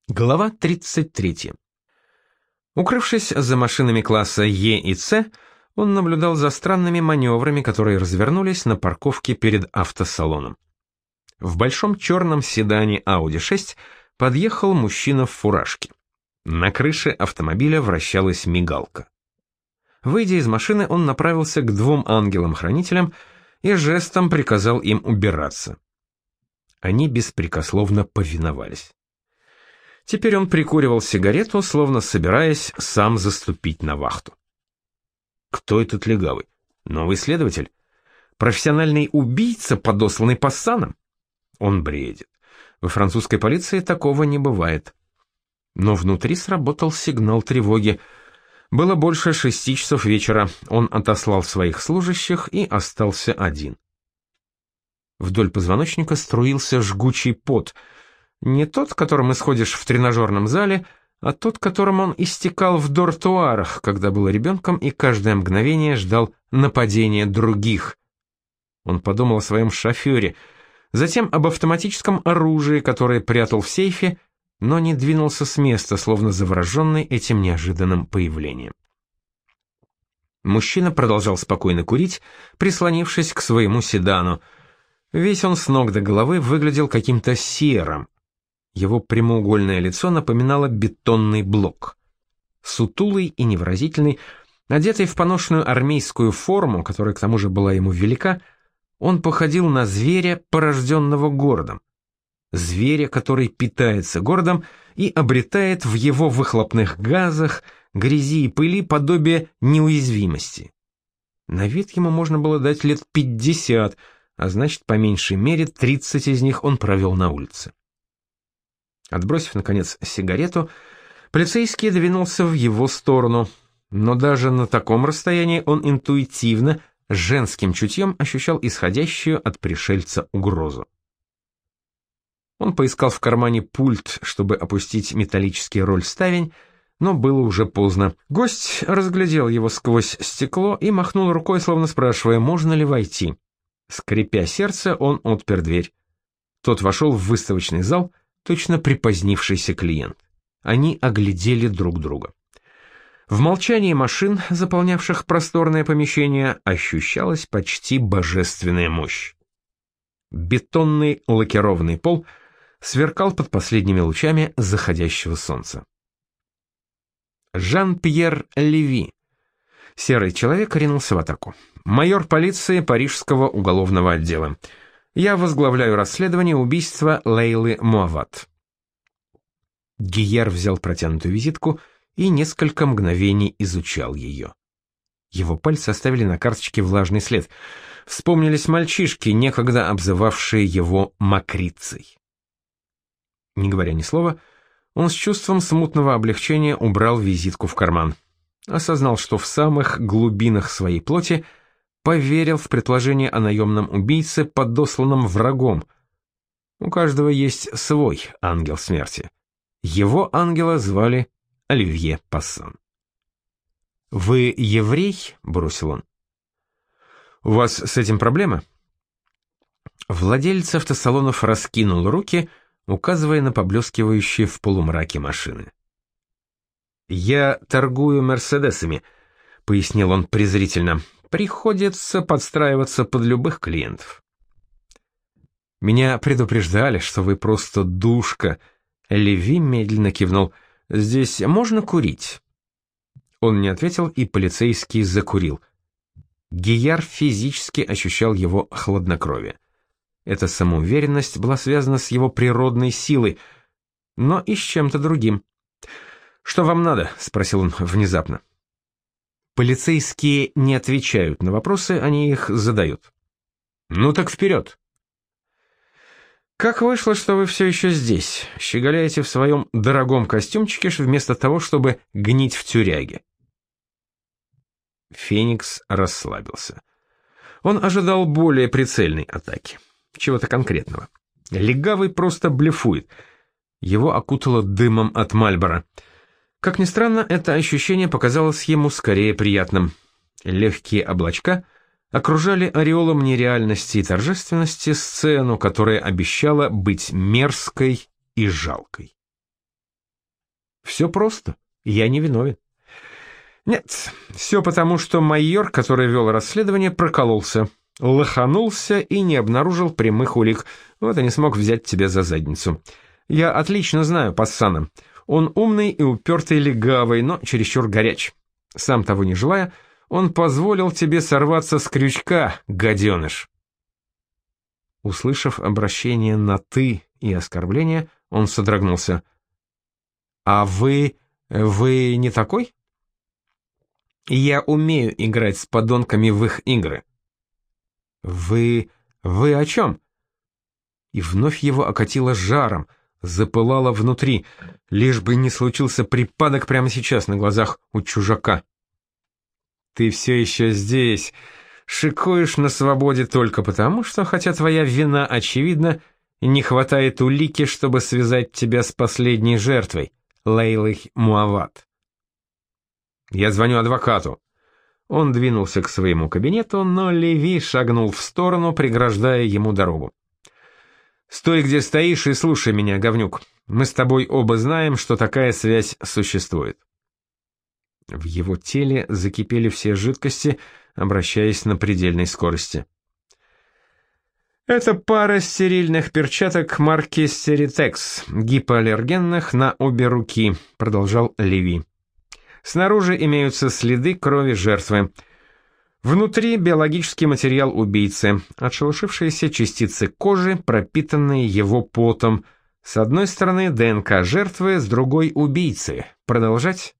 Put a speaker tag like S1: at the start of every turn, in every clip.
S1: Глава 33. Укрывшись за машинами класса Е и С, он наблюдал за странными маневрами, которые развернулись на парковке перед автосалоном. В большом черном седане Audi 6 подъехал мужчина в фуражке. На крыше автомобиля вращалась мигалка. Выйдя из машины, он направился к двум ангелам-хранителям и жестом приказал им убираться. Они беспрекословно повиновались. Теперь он прикуривал сигарету, словно собираясь сам заступить на вахту. Кто этот легавый? Новый следователь? Профессиональный убийца, подосланный пассаном? Он бредит. Во французской полиции такого не бывает. Но внутри сработал сигнал тревоги. Было больше 6 часов вечера. Он отослал своих служащих и остался один. Вдоль позвоночника струился жгучий пот. Не тот, которым исходишь в тренажерном зале, а тот, которым он истекал в дортуарах, когда был ребенком и каждое мгновение ждал нападения других. Он подумал о своем шофере, затем об автоматическом оружии, которое прятал в сейфе, но не двинулся с места, словно завороженный этим неожиданным появлением. Мужчина продолжал спокойно курить, прислонившись к своему седану. Весь он с ног до головы выглядел каким-то серым. Его прямоугольное лицо напоминало бетонный блок. Сутулый и невыразительный, одетый в поношенную армейскую форму, которая к тому же была ему велика, он походил на зверя, порожденного городом. Зверя, который питается городом и обретает в его выхлопных газах, грязи и пыли подобие неуязвимости. На вид ему можно было дать лет 50, а значит, по меньшей мере 30 из них он провел на улице. Отбросив, наконец, сигарету, полицейский двинулся в его сторону, но даже на таком расстоянии он интуитивно, женским чутьем ощущал исходящую от пришельца угрозу. Он поискал в кармане пульт, чтобы опустить металлический рольставень, но было уже поздно. Гость разглядел его сквозь стекло и махнул рукой, словно спрашивая, можно ли войти. Скрипя сердце, он отпер дверь. Тот вошел в выставочный зал, точно припозднившийся клиент. Они оглядели друг друга. В молчании машин, заполнявших просторное помещение, ощущалась почти божественная мощь. Бетонный лакированный пол сверкал под последними лучами заходящего солнца. Жан-Пьер Леви. Серый человек ринулся в атаку. Майор полиции Парижского уголовного отдела. Я возглавляю расследование убийства Лейлы Муават. Гийяр взял протянутую визитку и несколько мгновений изучал ее. Его пальцы оставили на карточке влажный след. Вспомнились мальчишки, некогда обзывавшие его мокрицей. Не говоря ни слова, он с чувством смутного облегчения убрал визитку в карман. Осознал, что в самых глубинах своей плоти поверил в предположение о наемном убийце, подосланном врагом. У каждого есть свой ангел смерти. Его ангела звали Оливье Пассан. «Вы еврей?» — бросил он. «У вас с этим проблема?» Владелец автосалонов раскинул руки, указывая на поблескивающие в полумраке машины. «Я торгую мерседесами», — пояснил он презрительно. «Приходится подстраиваться под любых клиентов». «Меня предупреждали, что вы просто душка», — Леви медленно кивнул. «Здесь можно курить?» Он не ответил, и полицейский закурил. Гийяр физически ощущал его хладнокровие. Эта самоуверенность была связана с его природной силой, но и с чем-то другим. «Что вам надо?» — спросил он внезапно. Полицейские не отвечают на вопросы, они их задают. «Ну так вперед!» «Как вышло, что вы все еще здесь, щеголяете в своем дорогом костюмчике вместо того, чтобы гнить в тюряге?» Феникс расслабился. Он ожидал более прицельной атаки, чего-то конкретного. Легавый просто блефует. Его окутало дымом от Мальборо. Как ни странно, это ощущение показалось ему скорее приятным. Легкие облачка окружали ореолом нереальности и торжественности сцену, которая обещала быть мерзкой и жалкой. Все просто. Я не виновен. Нет, все потому, что майор, который вел расследование, прокололся, лоханулся и не обнаружил прямых улик. Вот и не смог взять тебя за задницу. Я отлично знаю Пассана. Он умный и упертый легавый, но чересчур горяч. Сам того не желая, он позволил тебе сорваться с крючка, гаденыш. Услышав обращение на «ты» и оскорбление, он содрогнулся. «А вы не такой?» «Я умею играть с подонками в их игры». «Вы о чем?» И вновь его окатило жаром, запылало внутри, лишь бы не случился припадок прямо сейчас на глазах у чужака. «Ты все еще здесь, шикуешь на свободе только потому, что, хотя твоя вина очевидна, не хватает улики, чтобы связать тебя с последней жертвой, Лейлой Муават. Я звоню адвокату». Он двинулся к своему кабинету, но Леви шагнул в сторону, преграждая ему дорогу. «Стой, где стоишь, и слушай меня, говнюк. Мы с тобой оба знаем, что такая связь существует». В его теле закипели все жидкости, обращаясь на предельной скорости. «Это пара стерильных перчаток марки Стеритекс, гипоаллергенных на обе руки», — продолжал Леви. «Снаружи имеются следы крови жертвы. Внутри биологический материал убийцы, отшелушившиеся частицы кожи, пропитанные его потом. С одной стороны ДНК жертвы, с другой — убийцы. Продолжать?»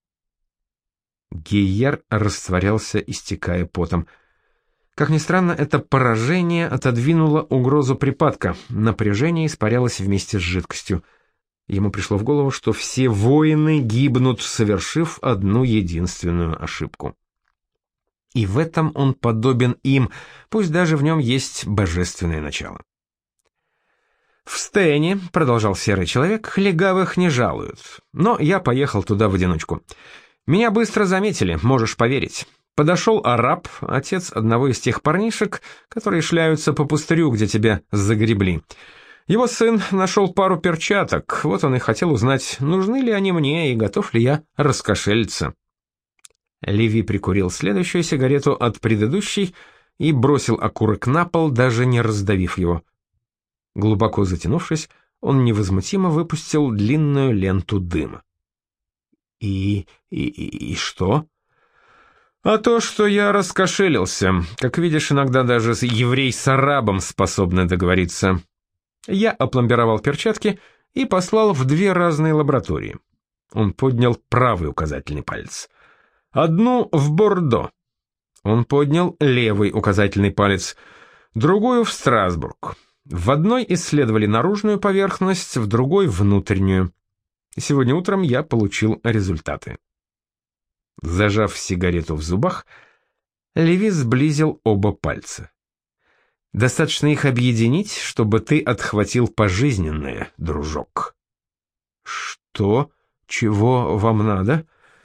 S1: Гийяр растворялся, истекая потом. Как ни странно, это поражение отодвинуло угрозу припадка, напряжение испарялось вместе с жидкостью. Ему пришло в голову, что все воины гибнут, совершив одну единственную ошибку. И в этом он подобен им, пусть даже в нем есть божественное начало. «В Стене, — продолжал серый человек, — легавых не жалуют, но я поехал туда в одиночку. Меня быстро заметили, можешь поверить. Подошел араб, отец одного из тех парнишек, которые шляются по пустырю, где тебя загребли. Его сын нашел пару перчаток, вот он и хотел узнать, нужны ли они мне и готов ли я раскошелиться». Леви прикурил следующую сигарету от предыдущей и бросил окурок на пол, даже не раздавив его. Глубоко затянувшись, он невозмутимо выпустил длинную ленту дыма. И что? А то, что я раскошелился. Как видишь, иногда даже еврей с арабом способны договориться. Я опломбировал перчатки и послал в 2 разные лаборатории. Он поднял правый указательный палец. Одну в Бордо. Он поднял левый указательный палец. Другую в Страсбург. В одной исследовали наружную поверхность, в другой — внутреннюю. Сегодня утром я получил результаты. Зажав сигарету в зубах, Леви сблизил оба пальца. «Достаточно их объединить, чтобы ты отхватил пожизненное, дружок». «Что? Чего вам надо?»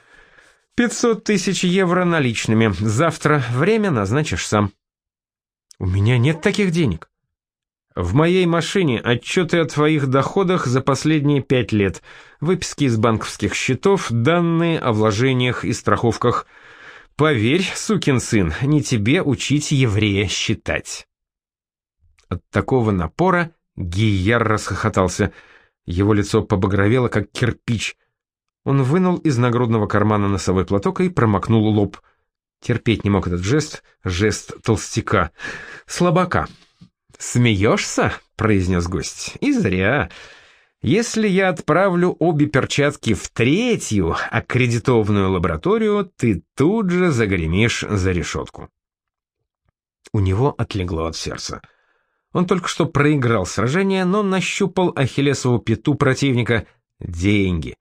S1: 500 000 евро наличными. Завтра время назначишь сам». «У меня нет таких денег». «В моей машине отчеты о твоих доходах за последние 5 лет, выписки из банковских счетов, данные о вложениях и страховках. Поверь, сукин сын, не тебе учить еврея считать». От такого напора Гийяр расхохотался. Его лицо побагровело, как кирпич. Он вынул из нагрудного кармана носовой платок и промокнул лоб. Терпеть не мог этот жест толстяка. Слабака. «Смеешься?» — произнес гость. «И зря. Если я отправлю обе перчатки в 3-ю аккредитованную лабораторию, ты тут же загремишь за решетку». У него отлегло от сердца. Он только что проиграл сражение, но нащупал ахиллесову пяту противника — деньги.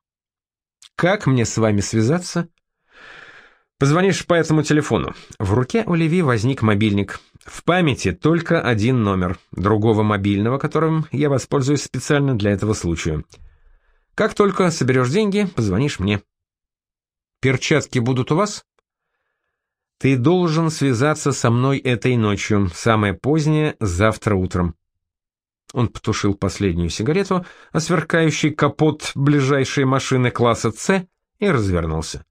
S1: «Как мне с вами связаться?» «Позвонишь по этому телефону». В руке у Леви возник мобильник. В памяти только один номер, другого мобильного, которым я воспользуюсь специально для этого случая. Как только соберешь деньги, позвонишь мне. «Перчатки будут у вас?» «Ты должен связаться со мной этой ночью, самое позднее — завтра утром». Он потушил последнюю сигарету, а сверкающий капот ближайшей машины класса «С» и развернулся.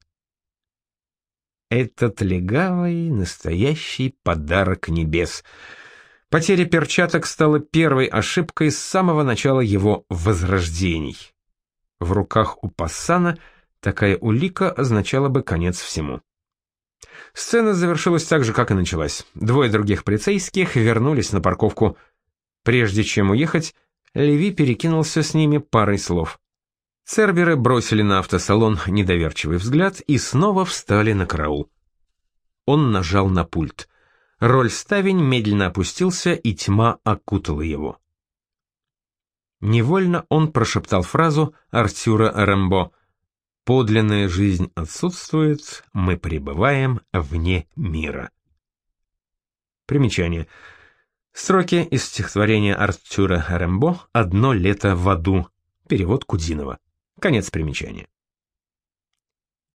S1: Этот легавый — настоящий подарок небес. Потеря перчаток стала первой ошибкой с самого начала его возрождений. В руках у пассана такая улика означала бы конец всему. Сцена завершилась так же, как и началась. Двое других полицейских вернулись на парковку. Прежде чем уехать, Леви перекинулся с ними парой слов. Церберы бросили на автосалон недоверчивый взгляд и снова встали на караул. Он нажал на пульт. Рольставень медленно опустился, и тьма окутала его. Невольно он прошептал фразу Артюра Рембо: «Подлинная жизнь отсутствует, мы пребываем вне мира». Примечание. Строки из стихотворения Артюра Рембо «Одно лето в аду». Перевод Кудинова. Конец примечания.